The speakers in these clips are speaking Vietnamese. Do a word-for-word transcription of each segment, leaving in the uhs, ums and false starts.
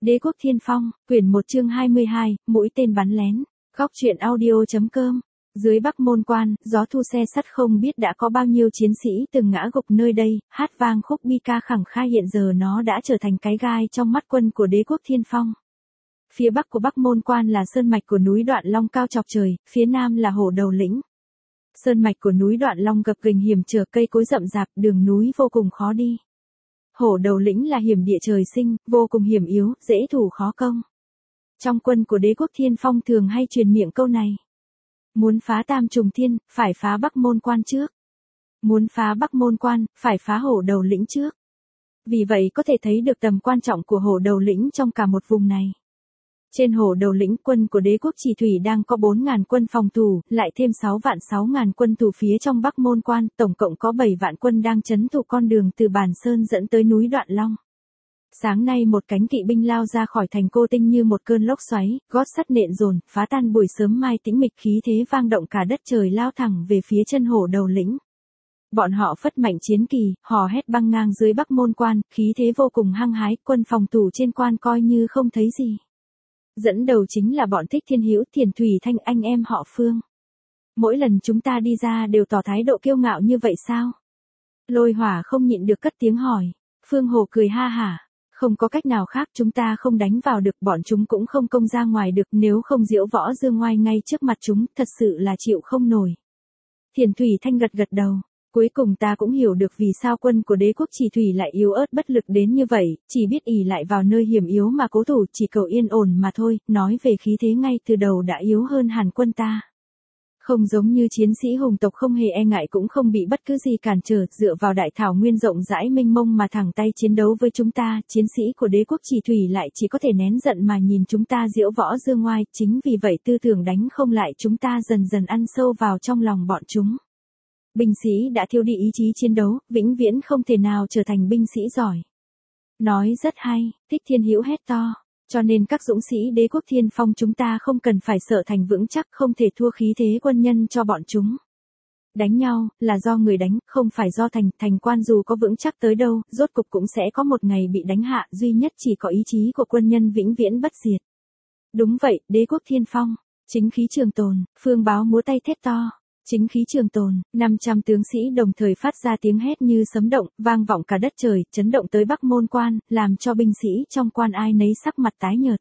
Đế quốc Thiên Phong, quyển một chương hai mươi hai, mũi tên bắn lén. Góc truyện audio.com. Dưới Bắc Môn Quan, gió thu xe sắt không biết đã có bao nhiêu chiến sĩ từng ngã gục nơi đây, hát vang khúc bi ca khẳng khai hiện giờ nó đã trở thành cái gai trong mắt quân của Đế quốc Thiên Phong. Phía bắc của Bắc Môn Quan là sơn mạch của núi Đoạn Long cao chọc trời, phía nam là Hổ Đầu Lĩnh. Sơn mạch của núi Đoạn Long gập ghềnh hiểm trở, cây cối rậm rạp, đường núi vô cùng khó đi. Hổ Đầu Lĩnh là hiểm địa trời sinh, vô cùng hiểm yếu, dễ thủ khó công. Trong quân của Đế quốc Thiên Phong thường hay truyền miệng câu này. Muốn phá Tam Trùng Thiên, phải phá Bắc Môn Quan trước. Muốn phá Bắc Môn Quan, phải phá Hổ Đầu Lĩnh trước. Vì vậy có thể thấy được tầm quan trọng của Hổ Đầu Lĩnh trong cả một vùng này. Trên Hổ Đầu Lĩnh, quân của Đế quốc Chỉ Thủy đang có bốn ngàn quân phòng thủ, lại thêm sáu vạn sáu ngàn quân thủ phía trong Bắc Môn Quan, tổng cộng có bảy vạn quân đang trấn thủ con đường từ Bản Sơn dẫn tới núi Đoạn Long. Sáng nay một cánh kỵ binh lao ra khỏi thành Cô Tinh như một cơn lốc xoáy, gót sắt nện dồn, phá tan buổi sớm mai tĩnh mịch, khí thế vang động cả đất trời, lao thẳng về phía chân Hổ Đầu Lĩnh. Bọn họ phất mạnh chiến kỳ, hò hét băng ngang dưới Bắc Môn Quan, khí thế vô cùng hăng hái, quân phòng thủ trên quan coi như không thấy gì. Dẫn đầu chính là bọn Thích Thiên Hữu, Thiền Thủy Thanh, anh em họ Phương. Mỗi lần chúng ta đi ra đều tỏ thái độ kiêu ngạo như vậy sao? Lôi Hỏa không nhịn được cất tiếng hỏi. Phương Hồ cười ha hả. Không có cách nào khác, chúng ta không đánh vào được, bọn chúng cũng không công ra ngoài được, nếu không diễu võ dương ngoai ngay trước mặt chúng, thật sự là chịu không nổi. Thiền Thủy Thanh gật gật đầu. Cuối cùng ta cũng hiểu được vì sao quân của Đế quốc Chỉ Thủy lại yếu ớt bất lực đến như vậy, chỉ biết ỷ lại vào nơi hiểm yếu mà cố thủ, chỉ cầu yên ổn mà thôi, nói về khí thế ngay từ đầu đã yếu hơn hẳn quân ta. Không giống như chiến sĩ hùng tộc không hề e ngại cũng không bị bất cứ gì cản trở, dựa vào đại thảo nguyên rộng rãi mênh mông mà thẳng tay chiến đấu với chúng ta, chiến sĩ của Đế quốc Chỉ Thủy lại chỉ có thể nén giận mà nhìn chúng ta diễu võ dương ngoai, chính vì vậy tư tưởng đánh không lại chúng ta dần dần ăn sâu vào trong lòng bọn chúng. Binh sĩ đã thiêu đi ý chí chiến đấu, vĩnh viễn không thể nào trở thành binh sĩ giỏi. Nói rất hay, Thích Thiên Hữu hét to. Cho nên các dũng sĩ Đế quốc Thiên Phong chúng ta không cần phải sợ thành vững chắc, không thể thua khí thế quân nhân cho bọn chúng. Đánh nhau, là do người đánh, không phải do thành, thành quan dù có vững chắc tới đâu, rốt cục cũng sẽ có một ngày bị đánh hạ, duy nhất chỉ có ý chí của quân nhân vĩnh viễn bất diệt. Đúng vậy, Đế quốc Thiên Phong, chính khí trường tồn, Phương Báo múa tay thét to. Chính khí trường tồn, năm trăm tướng sĩ đồng thời phát ra tiếng hét như sấm động, vang vọng cả đất trời, chấn động tới Bắc Môn Quan, làm cho binh sĩ trong quan ai nấy sắc mặt tái nhợt.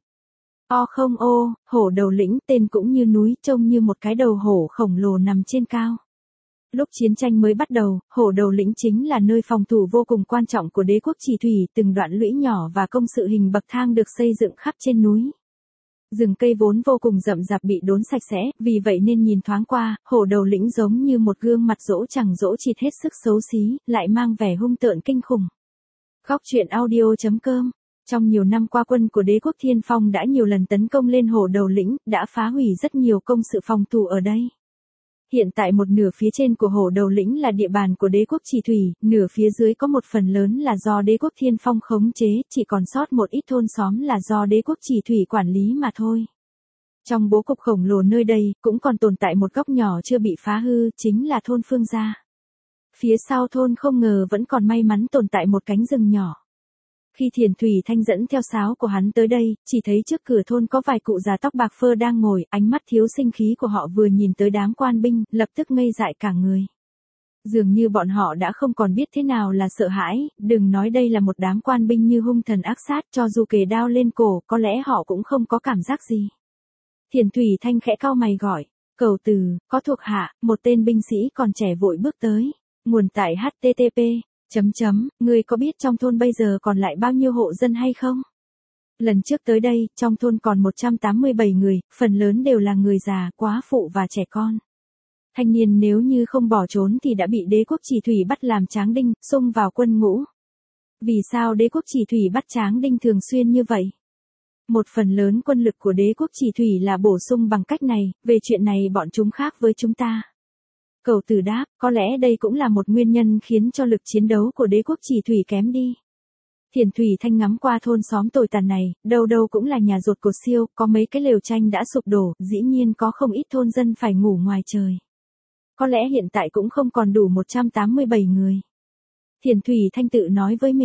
O không ô, Hổ Đầu Lĩnh, tên cũng như núi, trông như một cái đầu hổ khổng lồ nằm trên cao. Lúc chiến tranh mới bắt đầu, Hổ Đầu Lĩnh chính là nơi phòng thủ vô cùng quan trọng của Đế quốc Chỉ Thủy, từng đoạn lũy nhỏ và công sự hình bậc thang được xây dựng khắp trên núi. Rừng cây vốn vô cùng rậm rạp bị đốn sạch sẽ, vì vậy nên nhìn thoáng qua, Hổ Đầu Lĩnh giống như một gương mặt dỗ chẳng dỗ chịt hết sức xấu xí, lại mang vẻ hung tợn kinh khủng. Góc truyện audio.com. Trong nhiều năm qua, quân của Đế quốc Thiên Phong đã nhiều lần tấn công lên Hổ Đầu Lĩnh, đã phá hủy rất nhiều công sự phòng thủ ở đây. Hiện tại một nửa phía trên của Hổ Đầu Lĩnh là địa bàn của Đế quốc Chỉ Thủy, nửa phía dưới có một phần lớn là do Đế quốc Thiên Phong khống chế, chỉ còn sót một ít thôn xóm là do Đế quốc Chỉ Thủy quản lý mà thôi. Trong bố cục khổng lồ nơi đây, cũng còn tồn tại một góc nhỏ chưa bị phá hư, chính là thôn Phương Gia. Phía sau thôn không ngờ vẫn còn may mắn tồn tại một cánh rừng nhỏ. Khi Thiền Thủy Thanh dẫn theo sáo của hắn tới đây, chỉ thấy trước cửa thôn có vài cụ già tóc bạc phơ đang ngồi, ánh mắt thiếu sinh khí của họ vừa nhìn tới đám quan binh, lập tức ngây dại cả người. Dường như bọn họ đã không còn biết thế nào là sợ hãi, đừng nói đây là một đám quan binh như hung thần ác sát, cho dù kề đao lên cổ, có lẽ họ cũng không có cảm giác gì. Thiền Thủy Thanh khẽ cau mày gọi, Cầu Từ, có thuộc hạ, một tên binh sĩ còn trẻ vội bước tới. Nguồn tại H T T P. Chấm chấm, ngươi có biết trong thôn bây giờ còn lại bao nhiêu hộ dân hay không? Lần trước tới đây, trong thôn còn một trăm tám mươi bảy người, phần lớn đều là người già, quá phụ và trẻ con. Thanh niên nếu như không bỏ trốn thì đã bị Đế quốc Chỉ Thủy bắt làm tráng đinh, xung vào quân ngũ. Vì sao Đế quốc Chỉ Thủy bắt tráng đinh thường xuyên như vậy? Một phần lớn quân lực của Đế quốc Chỉ Thủy là bổ sung bằng cách này, về chuyện này bọn chúng khác với chúng ta. Cầu Từ đáp, có lẽ đây cũng là một nguyên nhân khiến cho lực chiến đấu của Đế quốc Chỉ Thủy kém đi. Thiền Thủy Thanh ngắm qua thôn xóm tồi tàn này, đâu đâu cũng là nhà rột cột siêu, có mấy cái lều tranh đã sụp đổ, dĩ nhiên có không ít thôn dân phải ngủ ngoài trời. Có lẽ hiện tại cũng không còn đủ một trăm tám mươi bảy người. Thiền Thủy Thanh tự nói với mình,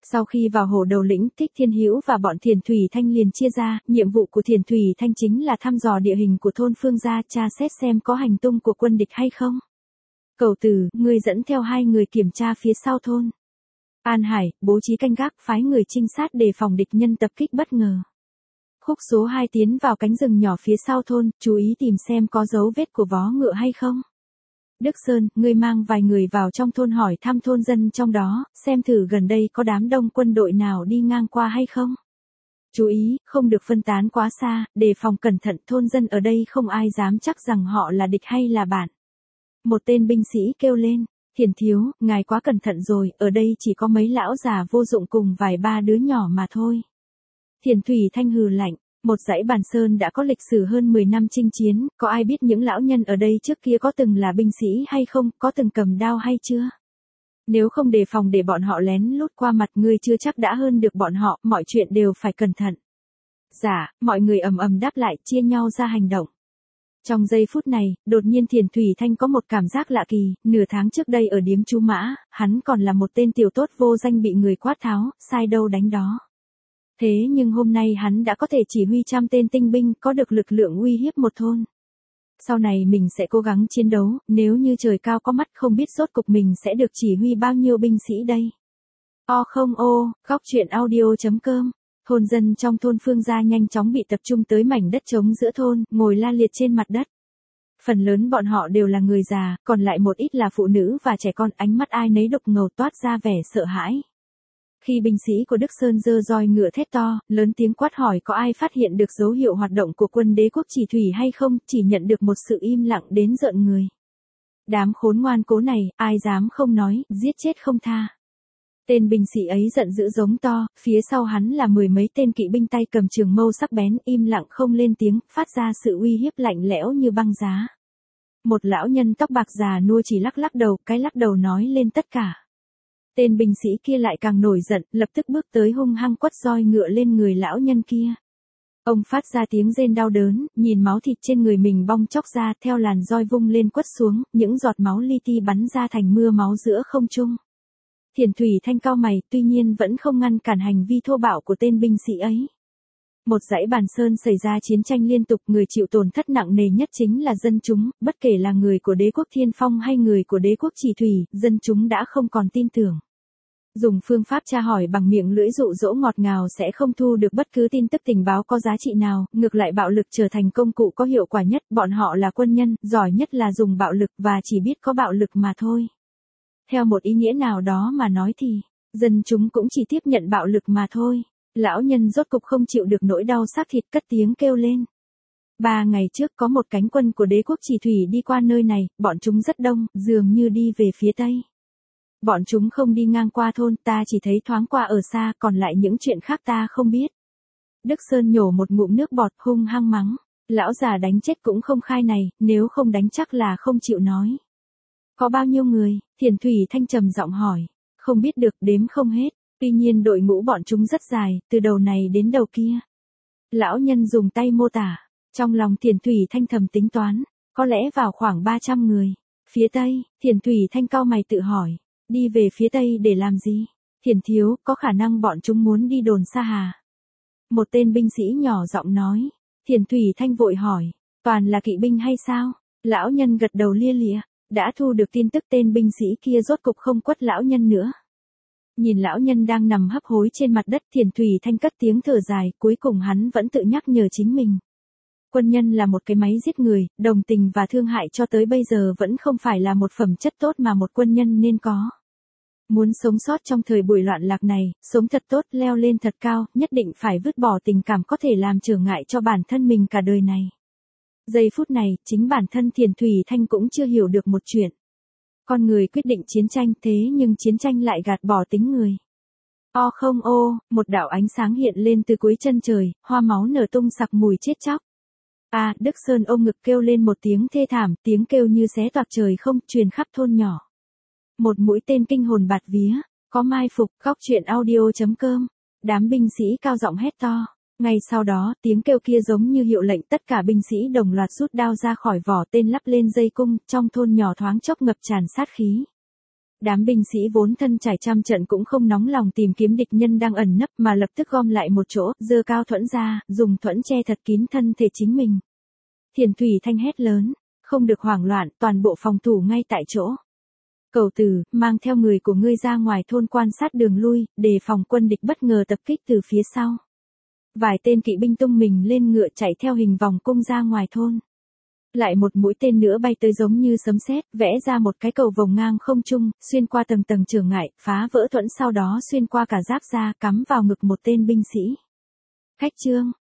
Sau khi vào Hồ Đầu Lĩnh, Thích Thiên Hữu và bọn Thiền Thủy Thanh liền chia ra, nhiệm vụ của Thiền Thủy Thanh chính là thăm dò địa hình của thôn Phương Gia, tra xét xem có hành tung của quân địch hay không. Cẩu Tử, ngươi dẫn theo hai người kiểm tra phía sau thôn. An Hải, bố trí canh gác, phái người trinh sát đề phòng địch nhân tập kích bất ngờ. Khúc số hai tiến vào cánh rừng nhỏ phía sau thôn, chú ý tìm xem có dấu vết của vó ngựa hay không. Đức Sơn, ngươi mang vài người vào trong thôn hỏi thăm thôn dân trong đó, xem thử gần đây có đám đông quân đội nào đi ngang qua hay không. Chú ý, không được phân tán quá xa, đề phòng cẩn thận, thôn dân ở đây không ai dám chắc rằng họ là địch hay là bạn. Một tên binh sĩ kêu lên, Thiền thiếu, ngài quá cẩn thận rồi, ở đây chỉ có mấy lão già vô dụng cùng vài ba đứa nhỏ mà thôi. Thiền Thủy Thanh hừ lạnh, một dãy Bàn Sơn đã có lịch sử hơn mười năm chinh chiến, có ai biết những lão nhân ở đây trước kia có từng là binh sĩ hay không, có từng cầm đao hay chưa? Nếu không đề phòng để bọn họ lén lút qua mặt ngươi chưa chắc đã hơn được bọn họ, mọi chuyện đều phải cẩn thận. Dạ, mọi người ầm ầm đáp lại, chia nhau ra hành động. Trong giây phút này, đột nhiên Thiền Thủy Thanh có một cảm giác lạ kỳ, nửa tháng trước đây ở điếm Chú Mã, hắn còn là một tên tiểu tốt vô danh bị người quát tháo, sai đâu đánh đó. Thế nhưng hôm nay hắn đã có thể chỉ huy trăm tên tinh binh, có được lực lượng uy hiếp một thôn. Sau này mình sẽ cố gắng chiến đấu, nếu như trời cao có mắt không biết rốt cục mình sẽ được chỉ huy bao nhiêu binh sĩ đây. O không ô, góc truyện audio chấm com. Thôn dân trong thôn Phương Gia nhanh chóng bị tập trung tới mảnh đất trống giữa thôn, ngồi la liệt trên mặt đất. Phần lớn bọn họ đều là người già, còn lại một ít là phụ nữ và trẻ con, ánh mắt ai nấy đục ngầu toát ra vẻ sợ hãi. Khi binh sĩ của Đức Sơn giơ roi ngựa thét to, lớn tiếng quát hỏi có ai phát hiện được dấu hiệu hoạt động của quân đế quốc Chỉ Thủy hay không, chỉ nhận được một sự im lặng đến rợn người. Đám khốn ngoan cố này, ai dám không nói, giết chết không tha. Tên binh sĩ ấy giận dữ giống to, phía sau hắn là mười mấy tên kỵ binh tay cầm trường mâu sắc bén, im lặng không lên tiếng, phát ra sự uy hiếp lạnh lẽo như băng giá. Một lão nhân tóc bạc già nua chỉ lắc lắc đầu, cái lắc đầu nói lên tất cả. Tên binh sĩ kia lại càng nổi giận, lập tức bước tới hung hăng quất roi ngựa lên người lão nhân kia. Ông phát ra tiếng rên đau đớn, nhìn máu thịt trên người mình bong chóc ra, theo làn roi vung lên quất xuống, những giọt máu li ti bắn ra thành mưa máu giữa không trung. Thiền Thủy Thanh cau mày, tuy nhiên vẫn không ngăn cản hành vi thô bạo của tên binh sĩ ấy. Một dãy Bàn Sơn xảy ra chiến tranh liên tục, người chịu tổn thất nặng nề nhất chính là dân chúng, bất kể là người của đế quốc Thiên Phong hay người của đế quốc Chỉ Thủy, dân chúng đã không còn tin tưởng. Dùng phương pháp tra hỏi bằng miệng lưỡi dụ dỗ ngọt ngào sẽ không thu được bất cứ tin tức tình báo có giá trị nào, ngược lại bạo lực trở thành công cụ có hiệu quả nhất, bọn họ là quân nhân, giỏi nhất là dùng bạo lực và chỉ biết có bạo lực mà thôi. Theo một ý nghĩa nào đó mà nói thì, dân chúng cũng chỉ tiếp nhận bạo lực mà thôi. Lão nhân rốt cục không chịu được nỗi đau xác thịt cất tiếng kêu lên. Ba ngày trước có một cánh quân của đế quốc Chỉ Thủy đi qua nơi này, bọn chúng rất đông, dường như đi về phía tây. Bọn chúng không đi ngang qua thôn, ta chỉ thấy thoáng qua ở xa, còn lại những chuyện khác ta không biết. Đức Sơn nhổ một ngụm nước bọt hung hăng mắng. Lão già đánh chết cũng không khai này, nếu không đánh chắc là không chịu nói. Có bao nhiêu người? Thiền Thủy Thanh trầm giọng hỏi. Không biết được, đếm không hết. Tuy nhiên đội ngũ bọn chúng rất dài, từ đầu này đến đầu kia. Lão nhân dùng tay mô tả. Trong lòng Thiền Thủy Thanh thầm tính toán. Có lẽ vào khoảng ba trăm người. Phía tây, Thiền Thủy Thanh cau mày tự hỏi. Đi về phía tây để làm gì? Thiền thiếu, có khả năng bọn chúng muốn đi đồn Sa Hà. Một tên binh sĩ nhỏ giọng nói. Thiền Thủy Thanh vội hỏi. Toàn là kỵ binh hay sao? Lão nhân gật đầu lia lịa. Đã thu được tin tức tên binh sĩ kia rốt cục không quất lão nhân nữa. Nhìn lão nhân đang nằm hấp hối trên mặt đất, Thiền Thủy Thanh cất tiếng thở dài, cuối cùng hắn vẫn tự nhắc nhở chính mình. Quân nhân là một cái máy giết người, đồng tình và thương hại cho tới bây giờ vẫn không phải là một phẩm chất tốt mà một quân nhân nên có. Muốn sống sót trong thời buổi loạn lạc này, sống thật tốt, leo lên thật cao, nhất định phải vứt bỏ tình cảm có thể làm trở ngại cho bản thân mình cả đời này. Giây phút này, chính bản thân Thiền Thủy Thanh cũng chưa hiểu được một chuyện. Con người quyết định chiến tranh, thế nhưng chiến tranh lại gạt bỏ tính người. O không ô, một đạo ánh sáng hiện lên từ cuối chân trời, hoa máu nở tung sặc mùi chết chóc. À, Đức Sơn ôm ngực kêu lên một tiếng thê thảm, tiếng kêu như xé toạc trời không, truyền khắp thôn nhỏ. Một mũi tên kinh hồn bạt vía, có mai phục, góc truyện audio chấm com. Đám binh sĩ cao giọng hét to. Ngay sau đó, tiếng kêu kia giống như hiệu lệnh, tất cả binh sĩ đồng loạt rút đao ra khỏi vỏ tên lắp lên dây cung, trong thôn nhỏ thoáng chốc ngập tràn sát khí. Đám binh sĩ vốn thân trải trăm trận cũng không nóng lòng tìm kiếm địch nhân đang ẩn nấp mà lập tức gom lại một chỗ, giơ cao thuẫn ra, dùng thuẫn che thật kín thân thể chính mình. Thiền Thủy Thanh hét lớn, không được hoảng loạn, toàn bộ phòng thủ ngay tại chỗ. Cầu Tử, mang theo người của ngươi ra ngoài thôn quan sát đường lui, đề phòng quân địch bất ngờ tập kích từ phía sau. Vài tên kỵ binh tung mình lên ngựa chạy theo hình vòng cung ra ngoài thôn. Lại một mũi tên nữa bay tới giống như sấm sét, vẽ ra một cái cầu vồng ngang không trung, xuyên qua tầng tầng chướng ngại, phá vỡ thuẫn sau đó xuyên qua cả giáp da, cắm vào ngực một tên binh sĩ. Khách Trương,